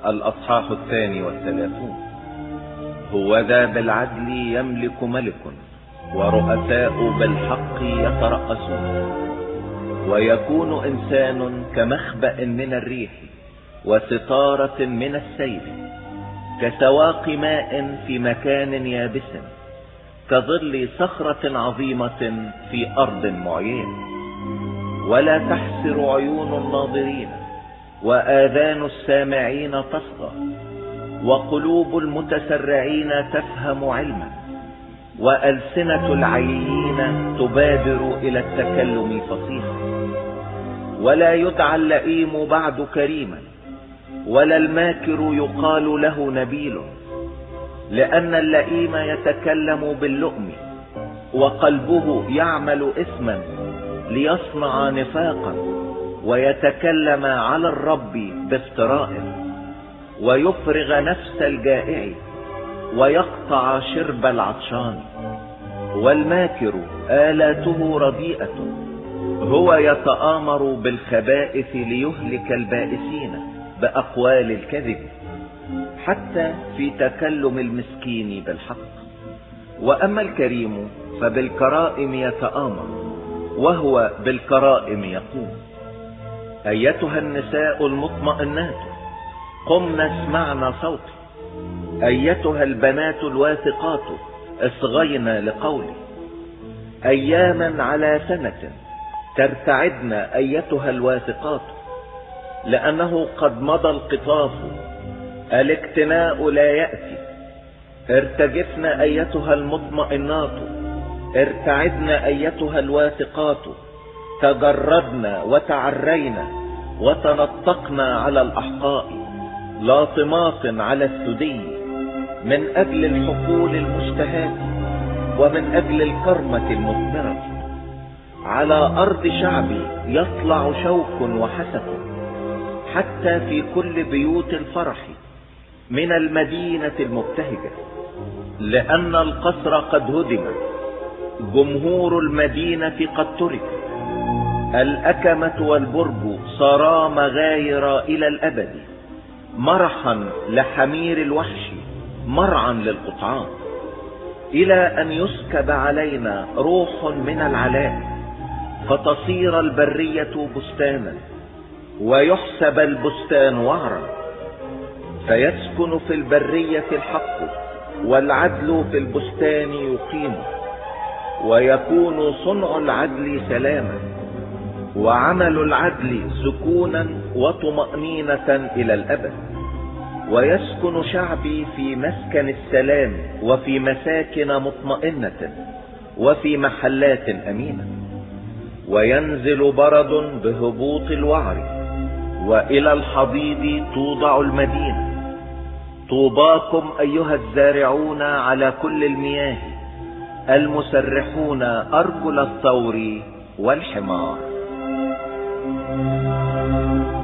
الأصحاح 32. هوذا بالعدل يملك ملك، ورؤساء بالحق يترأسون. ويكون إنسان كمخبأ من الريح، وستارة من السيل، كسواق ماء في مكان يابس، كظل صخرة عظيمة في أرض معينة. ولا تحسر عيون الناظرين، وآذان السامعين تصغى، وقلوب المتسرعين تفهم علما، وألسنة العيين تبادر إلى التكلم فصيحا. ولا يدعى اللئيم بعد كريما، ولا الماكر يقال له نبيل، لأن اللئيم يتكلم باللؤم، وقلبه يعمل إثما ليصنع نفاقا، ويتكلم على الرب بافتراء، ويفرغ نفس الجائع، ويقطع شرب العطشان. والماكر آلاته رديئة، هو يتآمر بالخبائث ليهلك البائسين بأقوال الكذب، حتى في تكلم المسكين بالحق. وأما الكريم فبالكرائم يتآمر، وهو بالكرائم يقوم. أيتها النساء المطمئنات، قمن اسمعن صوتي. أيتها البنات الواثقات، اصغين لقولي. أياما على سنة ترتعدن أيتها الواثقات، لأنه قد مضى القطاف، الاكتناء لا يأتي. ارتجفن أيتها المطمئنات، ارتعدن أيتها الواثقات. تجردن وتعرين، وتنطقن على الأحقاء، لاطمات على الثدي، من أجل الحقول المشتهاة، ومن أجل الكرمة المثمرة. على أرض شعبي يطلع شوك وحسك، حتى في كل بيوت الفرح من المدينة المبتهجة. لأن القصر قد هدم، جمهور المدينة قد ترك. الأكمة والبرج صارا مغاير إلى الأبد، مرحا لحمير الوحش، مرعا للقطعان. إلى أن يسكب علينا روح من العلاء، فتصير البرية بستانا، ويحسب البستان وعرا. فيسكن في البرية الحق، والعدل في البستان يقيم. ويكون صنع العدل سلاما، وعمل العدل سكونا وطمأنينة إلى الأبد. ويسكن شعبي في مسكن السلام، وفي مساكن مطمئنة، وفي محلات أمينة. وينزل برد بهبوط الوعر، وإلى الحضيض توضع المدينة. طوباكم أيها الزارعون على كل المياه، المسرحون أرجل الثور والحمار.